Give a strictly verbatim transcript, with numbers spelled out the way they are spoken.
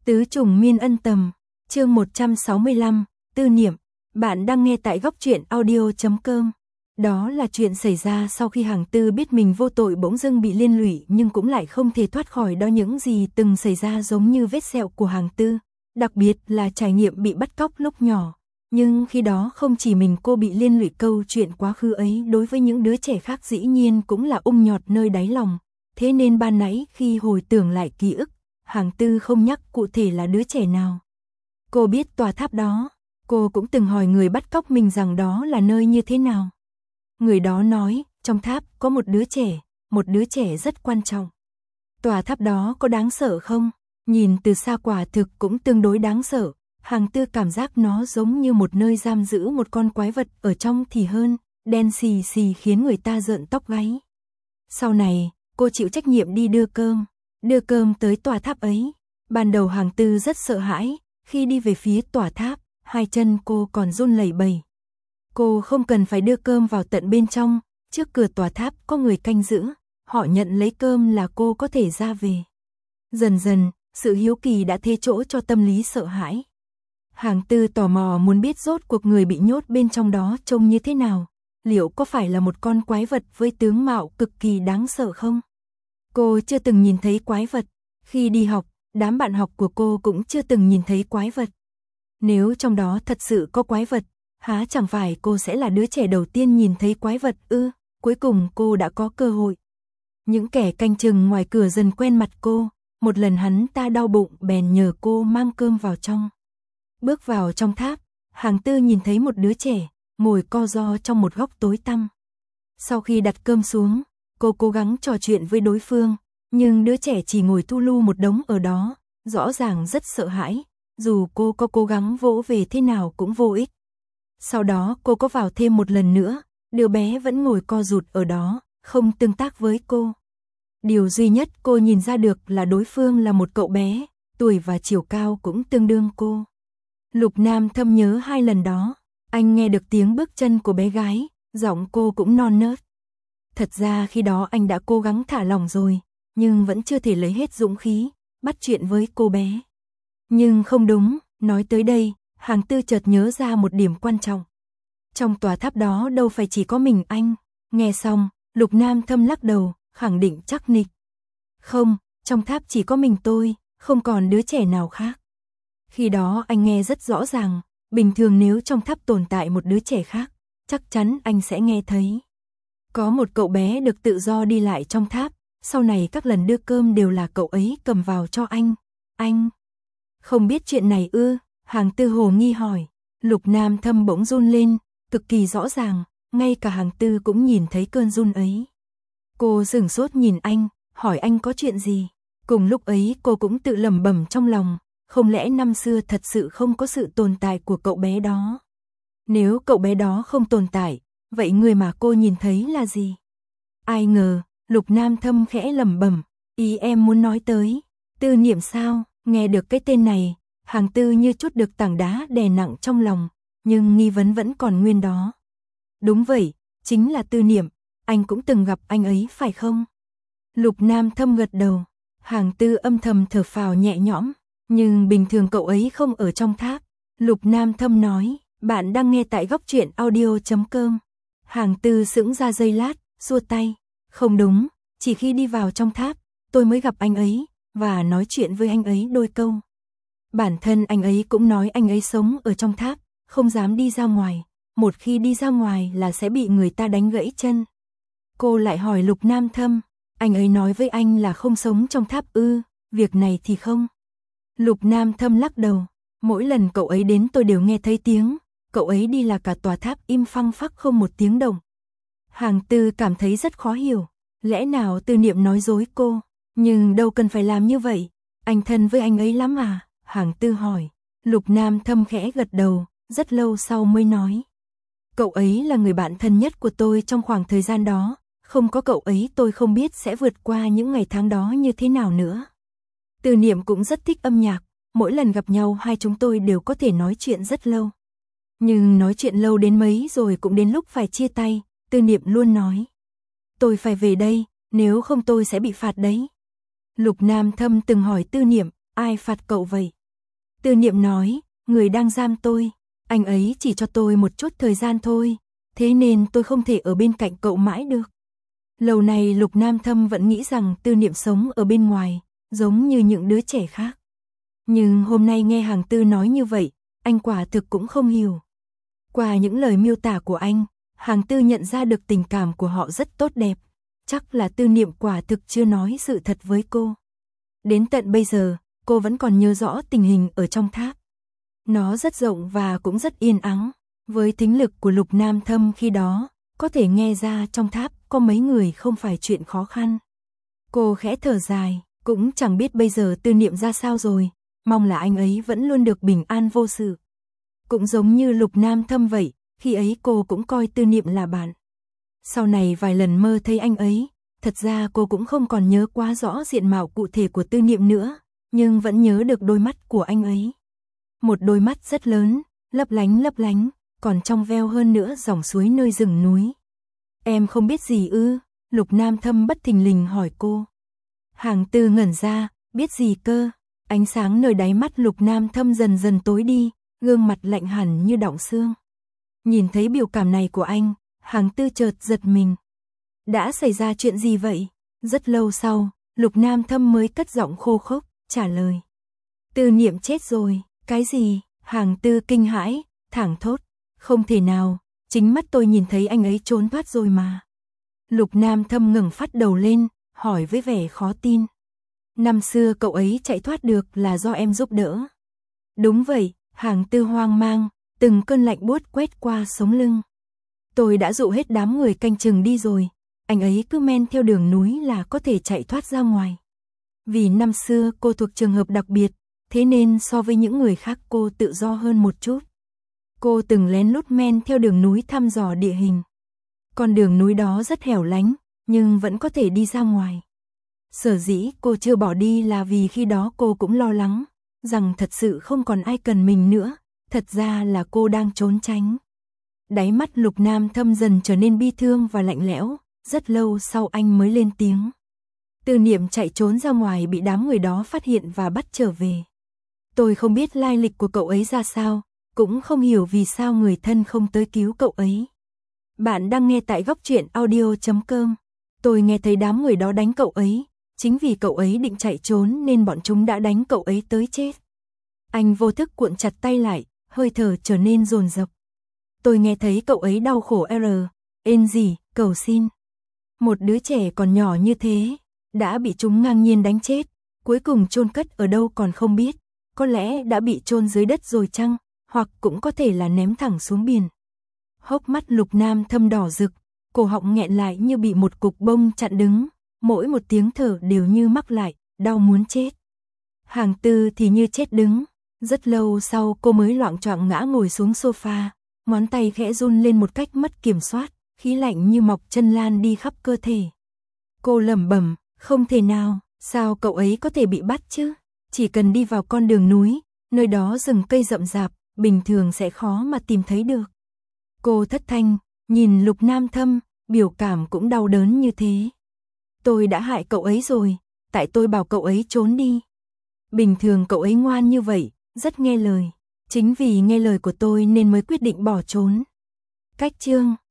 Tứ trùng miên ân tầm, chương một trăm sáu mươi lăm, tư niệm, bạn đang nghe tại góc truyện audio chấm com. Đó là chuyện xảy ra sau khi Hàng Tư biết mình vô tội bỗng dưng bị liên lụy nhưng cũng lại không thể thoát khỏi đó những gì từng xảy ra giống như vết sẹo của Hàng Tư, đặc biệt là trải nghiệm bị bắt cóc lúc nhỏ. Nhưng khi đó không chỉ mình cô bị liên lụy, câu chuyện quá khứ ấy đối với những đứa trẻ khác dĩ nhiên cũng là ung nhọt nơi đáy lòng. Thế nên ban nãy khi hồi tưởng lại ký ức, Hàng Tư không nhắc cụ thể là đứa trẻ nào. Cô biết tòa tháp đó, cô cũng từng hỏi người bắt cóc mình rằng đó là nơi như thế nào. Người đó nói, trong tháp có một đứa trẻ, một đứa trẻ rất quan trọng. Tòa tháp đó có đáng sợ không? Nhìn từ xa quả thực cũng tương đối đáng sợ. Hàng Tư cảm giác nó giống như một nơi giam giữ một con quái vật, ở trong thì hơn, đen xì xì khiến người ta rợn tóc gáy. Sau này, cô chịu trách nhiệm đi đưa cơm, đưa cơm tới tòa tháp ấy. Ban đầu Hàng Tư rất sợ hãi, khi đi về phía tòa tháp, hai chân cô còn run lẩy bẩy. Cô không cần phải đưa cơm vào tận bên trong, trước cửa tòa tháp có người canh giữ, họ nhận lấy cơm là cô có thể ra về. Dần dần, sự hiếu kỳ đã thế chỗ cho tâm lý sợ hãi. Hàng Tư tò mò muốn biết rốt cuộc người bị nhốt bên trong đó trông như thế nào, liệu có phải là một con quái vật với tướng mạo cực kỳ đáng sợ không? Cô chưa từng nhìn thấy quái vật, khi đi học, đám bạn học của cô cũng chưa từng nhìn thấy quái vật. Nếu trong đó thật sự có quái vật, há chẳng phải cô sẽ là đứa trẻ đầu tiên nhìn thấy quái vật ư? Cuối cùng cô đã có cơ hội. Những kẻ canh chừng ngoài cửa dần quen mặt cô, một lần hắn ta đau bụng bèn nhờ cô mang cơm vào trong. Bước vào trong tháp, Hàng Tư nhìn thấy một đứa trẻ, ngồi co ro trong một góc tối tăm. Sau khi đặt cơm xuống, cô cố gắng trò chuyện với đối phương, nhưng đứa trẻ chỉ ngồi thu lu một đống ở đó, rõ ràng rất sợ hãi, dù cô có cố gắng vỗ về thế nào cũng vô ích. Sau đó cô có vào thêm một lần nữa, đứa bé vẫn ngồi co rụt ở đó, không tương tác với cô. Điều duy nhất cô nhìn ra được là đối phương là một cậu bé, tuổi và chiều cao cũng tương đương cô. Lục Nam Thâm nhớ hai lần đó, anh nghe được tiếng bước chân của bé gái, giọng cô cũng non nớt. Thật ra khi đó anh đã cố gắng thả lỏng rồi, nhưng vẫn chưa thể lấy hết dũng khí, bắt chuyện với cô bé. Nhưng không đúng, nói tới đây, Hàng Tư chợt nhớ ra một điểm quan trọng. Trong tòa tháp đó đâu phải chỉ có mình anh. Nghe xong, Lục Nam Thâm lắc đầu, khẳng định chắc nịch. Không, trong tháp chỉ có mình tôi, không còn đứa trẻ nào khác. Khi đó anh nghe rất rõ ràng, bình thường nếu trong tháp tồn tại một đứa trẻ khác, chắc chắn anh sẽ nghe thấy. Có một cậu bé được tự do đi lại trong tháp, sau này các lần đưa cơm đều là cậu ấy cầm vào cho anh. Anh không biết chuyện này ư? Hàng Tư hồ nghi hỏi. Lục Nam Thâm bỗng run lên, cực kỳ rõ ràng, ngay cả Hàng Tư cũng nhìn thấy cơn run ấy. Cô sửng sốt nhìn anh, hỏi anh có chuyện gì. Cùng lúc ấy cô cũng tự lẩm bẩm trong lòng, không lẽ năm xưa thật sự không có sự tồn tại của cậu bé đó? Nếu cậu bé đó không tồn tại, vậy người mà cô nhìn thấy là gì? Ai ngờ, Lục Nam Thâm khẽ lẩm bẩm, ý em muốn nói tới tư niệm sao? Nghe được cái tên này, Hàng Tư như chút được tảng đá đè nặng trong lòng, nhưng nghi vấn vẫn còn nguyên đó. Đúng vậy, chính là tư niệm, anh cũng từng gặp anh ấy phải không? Lục Nam Thâm gật đầu, Hàng Tư âm thầm thở phào nhẹ nhõm, nhưng bình thường cậu ấy không ở trong tháp. Lục Nam Thâm nói, bạn đang nghe tại góc truyện audio chấm com. Hàng Tư sững ra giây lát, xua tay, không đúng, chỉ khi đi vào trong tháp, tôi mới gặp anh ấy, và nói chuyện với anh ấy đôi câu. Bản thân anh ấy cũng nói anh ấy sống ở trong tháp, không dám đi ra ngoài, một khi đi ra ngoài là sẽ bị người ta đánh gãy chân. Cô lại hỏi Lục Nam Thâm, anh ấy nói với anh là không sống trong tháp ư? Việc này thì không. Lục Nam Thâm lắc đầu, mỗi lần cậu ấy đến tôi đều nghe thấy tiếng, cậu ấy đi là cả tòa tháp im phăng phắc không một tiếng động. Hàng Tư cảm thấy rất khó hiểu, lẽ nào tư niệm nói dối cô, nhưng đâu cần phải làm như vậy, anh thân với anh ấy lắm à? Hàng Tư hỏi. Lục Nam Thâm khẽ gật đầu, rất lâu sau mới nói, cậu ấy là người bạn thân nhất của tôi trong khoảng thời gian đó, không có cậu ấy tôi không biết sẽ vượt qua những ngày tháng đó như thế nào nữa. Tư niệm cũng rất thích âm nhạc, mỗi lần gặp nhau hai chúng tôi đều có thể nói chuyện rất lâu. Nhưng nói chuyện lâu đến mấy rồi cũng đến lúc phải chia tay, Tư niệm luôn nói, tôi phải về đây, nếu không tôi sẽ bị phạt đấy. Lục Nam Thâm từng hỏi Tư niệm, ai phạt cậu vậy? Tư Niệm nói, người đang giam tôi, anh ấy chỉ cho tôi một chút thời gian thôi, thế nên tôi không thể ở bên cạnh cậu mãi được. Lâu này Lục Nam Thâm vẫn nghĩ rằng Tư Niệm sống ở bên ngoài, giống như những đứa trẻ khác. Nhưng hôm nay nghe Hàng Tư nói như vậy, anh quả thực cũng không hiểu. Qua những lời miêu tả của anh, Hàng Tư nhận ra được tình cảm của họ rất tốt đẹp. Chắc là Tư Niệm quả thực chưa nói sự thật với cô. Đến tận bây giờ, cô vẫn còn nhớ rõ tình hình ở trong tháp. Nó rất rộng và cũng rất yên ắng. Với thính lực của Lục Nam Thâm khi đó, có thể nghe ra trong tháp có mấy người không phải chuyện khó khăn. Cô khẽ thở dài, cũng chẳng biết bây giờ Tư Niệm ra sao rồi, mong là anh ấy vẫn luôn được bình an vô sự. Cũng giống như Lục Nam Thâm vậy, khi ấy cô cũng coi Tư Niệm là bạn. Sau này vài lần mơ thấy anh ấy, thật ra cô cũng không còn nhớ quá rõ diện mạo cụ thể của Tư Niệm nữa, nhưng vẫn nhớ được đôi mắt của anh ấy. Một đôi mắt rất lớn, lấp lánh lấp lánh, còn trong veo hơn nữa dòng suối nơi rừng núi. Em không biết gì ư? Lục Nam Thâm bất thình lình hỏi cô. Hàng Tư ngẩn ra, biết gì cơ? Ánh sáng nơi đáy mắt Lục Nam Thâm dần dần tối đi, gương mặt lạnh hẳn như đọng xương. Nhìn thấy biểu cảm này của anh, Hàng Tư chợt giật mình. Đã xảy ra chuyện gì vậy? Rất lâu sau, Lục Nam Thâm mới cất giọng khô khốc, trả lời. Tư Niệm chết rồi. Cái gì? Hàng Tư kinh hãi, thảng thốt. Không thể nào, chính mắt tôi nhìn thấy anh ấy trốn thoát rồi mà. Lục Nam Thâm ngẩng phát đầu lên, hỏi với vẻ khó tin. Năm xưa cậu ấy chạy thoát được là do em giúp đỡ. Đúng vậy, Hàng Tư hoang mang, từng cơn lạnh buốt quét qua sống lưng. Tôi đã dụ hết đám người canh chừng đi rồi, anh ấy cứ men theo đường núi là có thể chạy thoát ra ngoài. Vì năm xưa cô thuộc trường hợp đặc biệt, thế nên so với những người khác cô tự do hơn một chút. Cô từng lén lút men theo đường núi thăm dò địa hình. Con đường núi đó rất hẻo lánh, nhưng vẫn có thể đi ra ngoài. Sở dĩ cô chưa bỏ đi là vì khi đó cô cũng lo lắng, rằng thật sự không còn ai cần mình nữa, thật ra là cô đang trốn tránh. Đáy mắt Lục Nam Thâm dần trở nên bi thương và lạnh lẽo, rất lâu sau anh mới lên tiếng. Tư Niệm chạy trốn ra ngoài bị đám người đó phát hiện và bắt trở về. Tôi không biết lai lịch của cậu ấy ra sao, cũng không hiểu vì sao người thân không tới cứu cậu ấy. Bạn đang nghe tại góc truyện audio chấm com. Tôi nghe thấy đám người đó đánh cậu ấy, chính vì cậu ấy định chạy trốn nên bọn chúng đã đánh cậu ấy tới chết. Anh vô thức cuộn chặt tay lại, hơi thở trở nên dồn dập. Tôi nghe thấy cậu ấy đau khổ r, ên gì, cầu xin. Một đứa trẻ còn nhỏ như thế, đã bị chúng ngang nhiên đánh chết, cuối cùng chôn cất ở đâu còn không biết, có lẽ đã bị chôn dưới đất rồi chăng, hoặc cũng có thể là ném thẳng xuống biển. Hốc mắt Lục Nam Thâm đỏ rực, cổ họng nghẹn lại như bị một cục bông chặn đứng, mỗi một tiếng thở đều như mắc lại, đau muốn chết. Hàng Tư thì như chết đứng, rất lâu sau cô mới loạng choạng ngã ngồi xuống sofa, ngón tay khẽ run lên một cách mất kiểm soát, khí lạnh như mọc chân lan đi khắp cơ thể. Cô lẩm bẩm, không thể nào, sao cậu ấy có thể bị bắt chứ? Chỉ cần đi vào con đường núi, nơi đó rừng cây rậm rạp, bình thường sẽ khó mà tìm thấy được. Cô thất thanh, nhìn Lục Nam Thâm, biểu cảm cũng đau đớn như thế. Tôi đã hại cậu ấy rồi, tại tôi bảo cậu ấy trốn đi. Bình thường cậu ấy ngoan như vậy, rất nghe lời. Chính vì nghe lời của tôi nên mới quyết định bỏ trốn. Cách chương